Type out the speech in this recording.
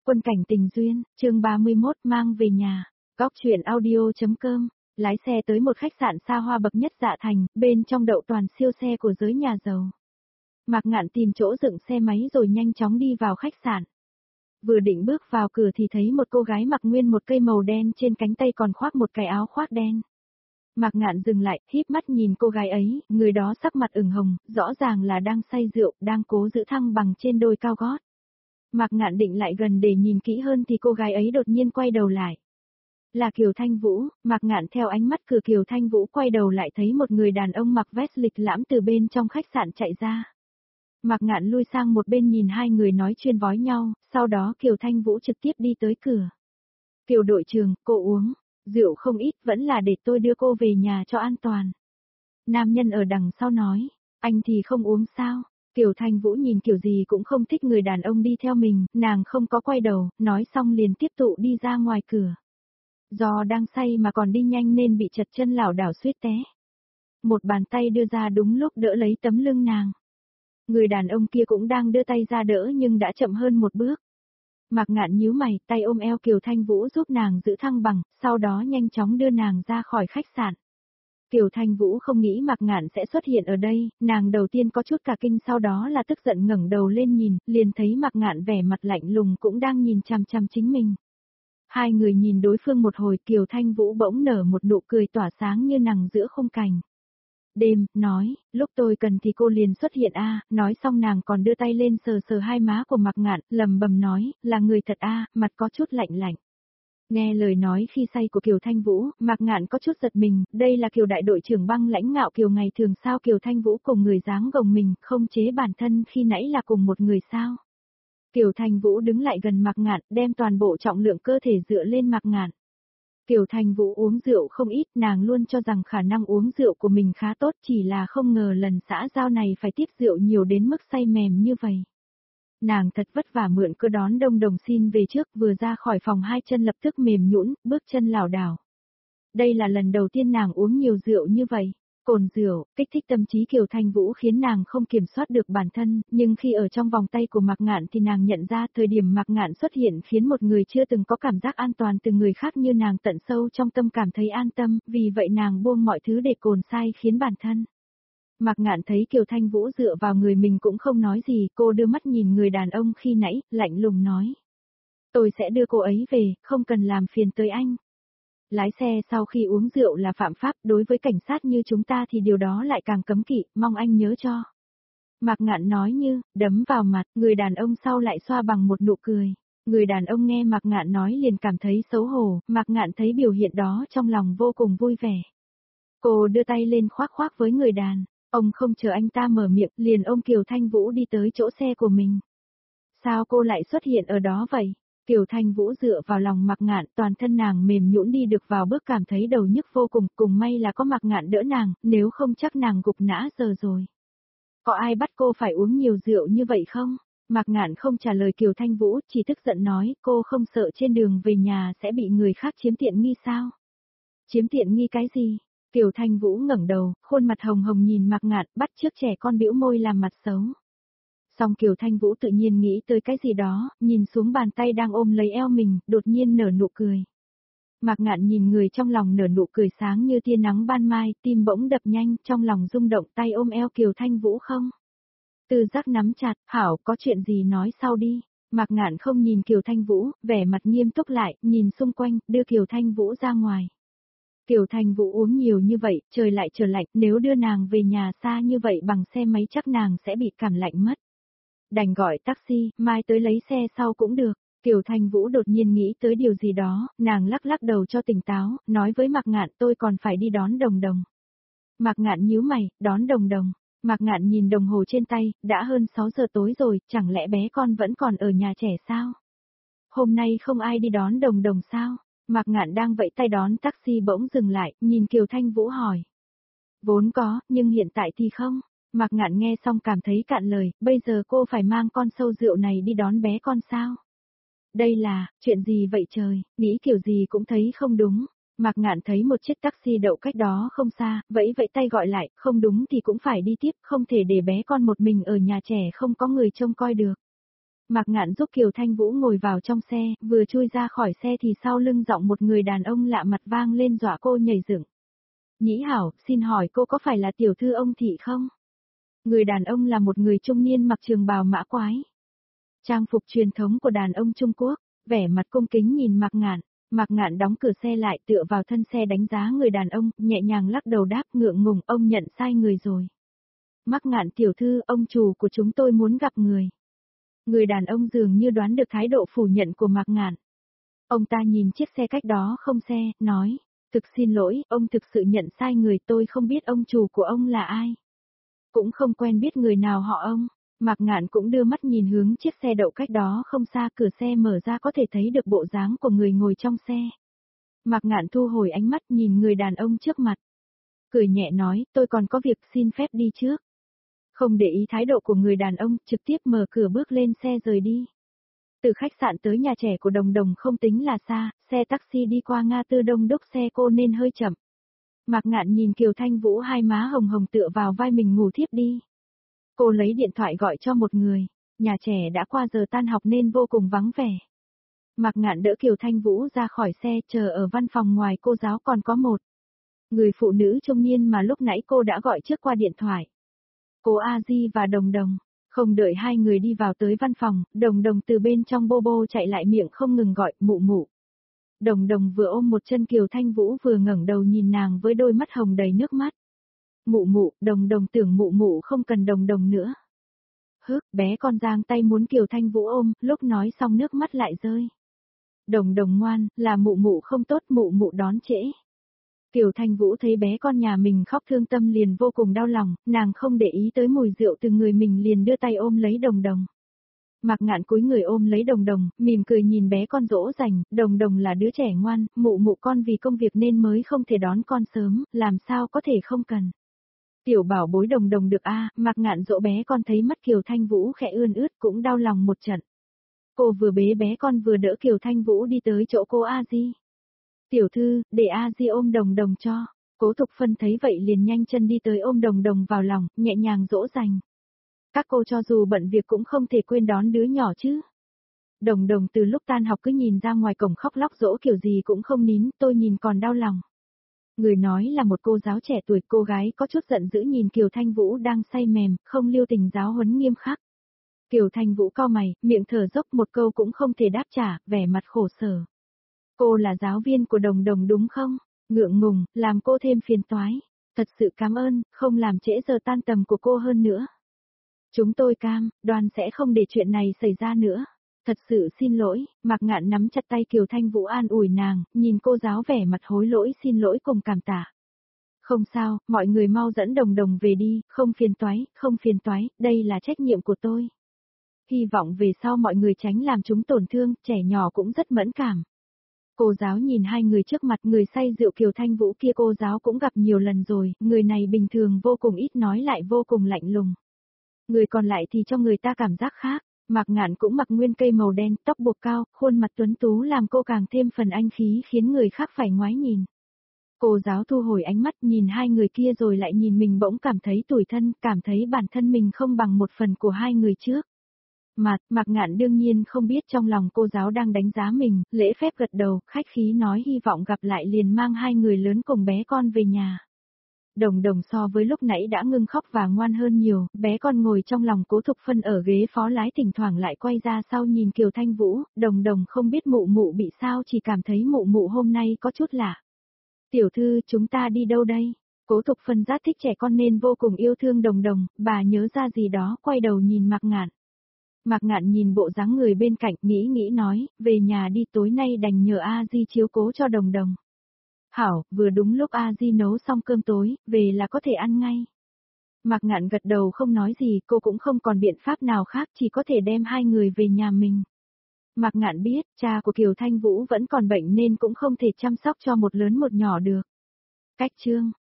Quân cảnh tình duyên, chương 31 mang về nhà. Góc truyện audio.com. Lái xe tới một khách sạn xa hoa bậc nhất Dạ Thành, bên trong đậu toàn siêu xe của giới nhà giàu. Mạc Ngạn tìm chỗ dựng xe máy rồi nhanh chóng đi vào khách sạn. Vừa định bước vào cửa thì thấy một cô gái mặc nguyên một cây màu đen, trên cánh tay còn khoác một cái áo khoác đen. Mạc Ngạn dừng lại, híp mắt nhìn cô gái ấy, người đó sắc mặt ửng hồng, rõ ràng là đang say rượu, đang cố giữ thăng bằng trên đôi cao gót. Mạc Ngạn định lại gần để nhìn kỹ hơn thì cô gái ấy đột nhiên quay đầu lại. Là Kiều Thanh Vũ. Mạc Ngạn theo ánh mắt cửa Kiều Thanh Vũ quay đầu lại thấy một người đàn ông mặc vest lịch lãm từ bên trong khách sạn chạy ra. Mạc Ngạn lui sang một bên nhìn hai người nói chuyện vói nhau, sau đó Kiều Thanh Vũ trực tiếp đi tới cửa. Kiều đội trưởng, cô uống rượu không ít, vẫn là để tôi đưa cô về nhà cho an toàn. Nam nhân ở đằng sau nói, anh thì không uống sao? Kiều Thanh Vũ nhìn kiểu gì cũng không thích người đàn ông đi theo mình, nàng không có quay đầu, nói xong liền tiếp tục đi ra ngoài cửa. Do đang say mà còn đi nhanh nên bị trật chân lảo đảo suýt té. Một bàn tay đưa ra đúng lúc đỡ lấy tấm lưng nàng. Người đàn ông kia cũng đang đưa tay ra đỡ nhưng đã chậm hơn một bước. Mạc Ngạn nhíu mày, tay ôm eo Kiều Thanh Vũ giúp nàng giữ thăng bằng, sau đó nhanh chóng đưa nàng ra khỏi khách sạn. Kiều Thanh Vũ không nghĩ Mạc Ngạn sẽ xuất hiện ở đây, nàng đầu tiên có chút cả kinh, sau đó là tức giận ngẩng đầu lên nhìn, liền thấy Mạc Ngạn vẻ mặt lạnh lùng cũng đang nhìn chằm chằm chính mình. Hai người nhìn đối phương một hồi, Kiều Thanh Vũ bỗng nở một nụ cười tỏa sáng như nắng giữa khung cảnh. Đêm, nói, lúc tôi cần thì cô liền xuất hiện a. Nói xong nàng còn đưa tay lên sờ sờ hai má của Mạc Ngạn, lầm bầm nói, là người thật a, mặt có chút lạnh lạnh. Nghe lời nói khi say của Kiều Thanh Vũ, Mạc Ngạn có chút giật mình, đây là Kiều đại đội trưởng băng lãnh ngạo Kiều ngày thường sao Kiều Thanh Vũ cùng người dáng gồng mình, không chế bản thân khi nãy là cùng một người sao. Kiều Thanh Vũ đứng lại gần Mạc Ngạn, đem toàn bộ trọng lượng cơ thể dựa lên Mạc Ngạn. Kiều Thanh Vũ uống rượu không ít, nàng luôn cho rằng khả năng uống rượu của mình khá tốt, chỉ là không ngờ lần xã giao này phải tiếp rượu nhiều đến mức say mềm như vậy. Nàng thật vất vả mượn cơ đón Đông Đồng xin về trước, vừa ra khỏi phòng hai chân lập tức mềm nhũn, bước chân lảo đảo. Đây là lần đầu tiên nàng uống nhiều rượu như vậy. Cồn rượu, kích thích tâm trí Kiều Thanh Vũ khiến nàng không kiểm soát được bản thân, nhưng khi ở trong vòng tay của Mạc Ngạn thì nàng nhận ra thời điểm Mạc Ngạn xuất hiện khiến một người chưa từng có cảm giác an toàn từ người khác như nàng tận sâu trong tâm cảm thấy an tâm, vì vậy nàng buông mọi thứ để cồn sai khiến bản thân. Mạc Ngạn thấy Kiều Thanh Vũ dựa vào người mình cũng không nói gì, cô đưa mắt nhìn người đàn ông khi nãy, lạnh lùng nói. Tôi sẽ đưa cô ấy về, không cần làm phiền tới anh. Lái xe sau khi uống rượu là phạm pháp, đối với cảnh sát như chúng ta thì điều đó lại càng cấm kỵ, mong anh nhớ cho. Mạc Ngạn nói như, đấm vào mặt, người đàn ông sau lại xoa bằng một nụ cười. Người đàn ông nghe Mạc Ngạn nói liền cảm thấy xấu hổ, Mạc Ngạn thấy biểu hiện đó trong lòng vô cùng vui vẻ. Cô đưa tay lên khoác khoác với người đàn, ông không chờ anh ta mở miệng, liền ôm Kiều Thanh Vũ đi tới chỗ xe của mình. Sao cô lại xuất hiện ở đó vậy? Kiều Thanh Vũ dựa vào lòng Mạc Ngạn, toàn thân nàng mềm nhũn đi được vào bước cảm thấy đầu nhức vô cùng, cùng may là có Mạc Ngạn đỡ nàng, nếu không chắc nàng gục ngã giờ rồi. Có ai bắt cô phải uống nhiều rượu như vậy không? Mạc Ngạn không trả lời Kiều Thanh Vũ, chỉ tức giận nói, cô không sợ trên đường về nhà sẽ bị người khác chiếm tiện nghi sao? Chiếm tiện nghi cái gì? Kiều Thanh Vũ ngẩng đầu, khuôn mặt hồng hồng nhìn Mạc Ngạn, bắt chước trẻ con bĩu môi làm mặt xấu. Song Kiều Thanh Vũ tự nhiên nghĩ tới cái gì đó, nhìn xuống bàn tay đang ôm lấy eo mình, đột nhiên nở nụ cười. Mạc Ngạn nhìn người trong lòng nở nụ cười sáng như tia nắng ban mai, tim bỗng đập nhanh, trong lòng rung động, tay ôm eo Kiều Thanh Vũ không? Tư giác nắm chặt, hảo, có chuyện gì nói sau đi. Mạc Ngạn không nhìn Kiều Thanh Vũ, vẻ mặt nghiêm túc lại, nhìn xung quanh, đưa Kiều Thanh Vũ ra ngoài. Kiều Thanh Vũ uống nhiều như vậy, trời lại trở lạnh, nếu đưa nàng về nhà xa như vậy bằng xe máy chắc nàng sẽ bị cảm lạnh mất. Đành gọi taxi, mai tới lấy xe sau cũng được. Kiều Thanh Vũ đột nhiên nghĩ tới điều gì đó, nàng lắc lắc đầu cho tỉnh táo, nói với Mạc Ngạn tôi còn phải đi đón Đồng Đồng. Mạc Ngạn nhíu mày, đón Đồng Đồng. Mạc Ngạn nhìn đồng hồ trên tay, đã hơn 6 giờ tối rồi, chẳng lẽ bé con vẫn còn ở nhà trẻ sao? Hôm nay không ai đi đón Đồng Đồng sao? Mạc Ngạn đang vẫy tay đón taxi bỗng dừng lại, nhìn Kiều Thanh Vũ hỏi. Vốn có, nhưng hiện tại thì không. Mạc Ngạn nghe xong cảm thấy cạn lời, bây giờ cô phải mang con sâu rượu này đi đón bé con sao? Đây là, chuyện gì vậy trời, nghĩ kiểu gì cũng thấy không đúng. Mạc Ngạn thấy một chiếc taxi đậu cách đó không xa, vẫy vẫy tay gọi lại, không đúng thì cũng phải đi tiếp, không thể để bé con một mình ở nhà trẻ không có người trông coi được. Mạc Ngạn giúp Kiều Thanh Vũ ngồi vào trong xe, vừa chui ra khỏi xe thì sau lưng giọng một người đàn ông lạ mặt vang lên dọa cô nhảy dựng. Nhĩ Hảo, xin hỏi cô có phải là tiểu thư ông Thị không? Người đàn ông là một người trung niên mặc trường bào mã quái. Trang phục truyền thống của đàn ông Trung Quốc, vẻ mặt cung kính nhìn Mạc Ngạn. Mạc Ngạn đóng cửa xe lại tựa vào thân xe đánh giá người đàn ông, nhẹ nhàng lắc đầu đáp ngượng ngùng ông nhận sai người rồi. Mạc Ngạn tiểu thư, ông chủ của chúng tôi muốn gặp người. Người đàn ông dường như đoán được thái độ phủ nhận của Mạc Ngạn. Ông ta nhìn chiếc xe cách đó không xe, nói, thực xin lỗi, ông thực sự nhận sai người, tôi không biết ông chủ của ông là ai. Cũng không quen biết người nào họ ông. Mạc Ngạn cũng đưa mắt nhìn hướng chiếc xe đậu cách đó không xa, cửa xe mở ra có thể thấy được bộ dáng của người ngồi trong xe. Mạc Ngạn thu hồi ánh mắt nhìn người đàn ông trước mặt. Cười nhẹ nói, tôi còn có việc xin phép đi trước. Không để ý thái độ của người đàn ông, trực tiếp mở cửa bước lên xe rời đi. Từ khách sạn tới nhà trẻ của Đồng Đồng không tính là xa, xe taxi đi qua ngã tư đông đúc xe cô nên hơi chậm. Mạc Ngạn nhìn Kiều Thanh Vũ hai má hồng hồng tựa vào vai mình ngủ thiếp đi. Cô lấy điện thoại gọi cho một người, nhà trẻ đã qua giờ tan học nên vô cùng vắng vẻ. Mạc Ngạn đỡ Kiều Thanh Vũ ra khỏi xe, chờ ở văn phòng ngoài cô giáo còn có một người phụ nữ trung niên mà lúc nãy cô đã gọi trước qua điện thoại. Cô A Di và Đồng Đồng. Không đợi hai người đi vào tới văn phòng, Đồng Đồng từ bên trong bô bô chạy lại miệng không ngừng gọi, mụ mụ. Đồng Đồng vừa ôm một chân Kiều Thanh Vũ vừa ngẩng đầu nhìn nàng với đôi mắt hồng đầy nước mắt. Mụ mụ, Đồng Đồng tưởng mụ mụ không cần Đồng Đồng nữa. Hức, bé con giang tay muốn Kiều Thanh Vũ ôm, lúc nói xong nước mắt lại rơi. Đồng Đồng ngoan, là mụ mụ không tốt, mụ mụ đón trễ. Kiều Thanh Vũ thấy bé con nhà mình khóc thương tâm liền vô cùng đau lòng, nàng không để ý tới mùi rượu từ người mình liền đưa tay ôm lấy Đồng Đồng. Mạc Ngạn cúi người ôm lấy Đồng Đồng, mỉm cười nhìn bé con dỗ dành, Đồng Đồng là đứa trẻ ngoan, mụ mụ con vì công việc nên mới không thể đón con sớm, làm sao có thể không cần. Tiểu bảo bối Đồng Đồng được Mạc Ngạn dỗ bé con thấy mắt Kiều Thanh Vũ khẽ ươn ướt cũng đau lòng một trận. Cô vừa bế bé con vừa đỡ Kiều Thanh Vũ đi tới chỗ cô A Di. Tiểu thư, để A Di ôm Đồng Đồng cho. Cố Thục Phân thấy vậy liền nhanh chân đi tới ôm Đồng Đồng vào lòng, nhẹ nhàng dỗ dành. Các cô cho dù bận việc cũng không thể quên đón đứa nhỏ chứ. Đồng Đồng từ lúc tan học cứ nhìn ra ngoài cổng khóc lóc dỗ kiểu gì cũng không nín, tôi nhìn còn đau lòng. Người nói là một cô giáo trẻ tuổi, cô gái có chút giận dữ nhìn Kiều Thanh Vũ đang say mềm, không lưu tình giáo huấn nghiêm khắc. Kiều Thanh Vũ cau mày, miệng thở dốc một câu cũng không thể đáp trả, vẻ mặt khổ sở. Cô là giáo viên của Đồng Đồng đúng không? Ngượng ngùng, làm cô thêm phiền toái. Thật sự cảm ơn, không làm trễ giờ tan tầm của cô hơn nữa. Chúng tôi đoàn sẽ không để chuyện này xảy ra nữa. Thật sự xin lỗi, Mạc Ngạn nắm chặt tay Kiều Thanh Vũ an ủi nàng, nhìn cô giáo vẻ mặt hối lỗi xin lỗi cùng cảm tạ. Không sao, mọi người mau dẫn Đồng Đồng về đi, không phiền toái, đây là trách nhiệm của tôi. Hy vọng về sau mọi người tránh làm chúng tổn thương, trẻ nhỏ cũng rất mẫn cảm. Cô giáo nhìn hai người trước mặt, người say rượu Kiều Thanh Vũ kia cô giáo cũng gặp nhiều lần rồi, người này bình thường vô cùng ít nói lại vô cùng lạnh lùng. Người còn lại thì cho người ta cảm giác khác. Mạc Ngạn cũng mặc nguyên cây màu đen, tóc buộc cao, khuôn mặt tuấn tú làm cô càng thêm phần anh khí khiến người khác phải ngoái nhìn. Cô giáo thu hồi ánh mắt nhìn hai người kia rồi lại nhìn mình bỗng cảm thấy tủi thân, cảm thấy bản thân mình không bằng một phần của hai người trước. Mạc Ngạn đương nhiên không biết trong lòng cô giáo đang đánh giá mình, lễ phép gật đầu, khách khí nói hy vọng gặp lại liền mang hai người lớn cùng bé con về nhà. Đồng Đồng so với lúc nãy đã ngưng khóc và ngoan hơn nhiều, bé con ngồi trong lòng Cố Thục Phân ở ghế phó lái thỉnh thoảng lại quay ra sau nhìn Kiều Thanh Vũ, Đồng Đồng không biết mụ mụ bị sao chỉ cảm thấy mụ mụ hôm nay có chút lạ. Tiểu thư chúng ta đi đâu đây? Cố Thục Phân rất thích trẻ con nên vô cùng yêu thương Đồng Đồng, bà nhớ ra gì đó quay đầu nhìn Mạc Ngạn. Mạc Ngạn nhìn bộ dáng người bên cạnh nghĩ nói, về nhà đi tối nay đành nhờ A Di chiếu cố cho Đồng Đồng. Hảo, vừa đúng lúc A Di nấu xong cơm tối, về là có thể ăn ngay. Mạc Ngạn gật đầu không nói gì, cô cũng không còn biện pháp nào khác chỉ có thể đem hai người về nhà mình. Mạc Ngạn biết, cha của Kiều Thanh Vũ vẫn còn bệnh nên cũng không thể chăm sóc cho một lớn một nhỏ được. Cách chương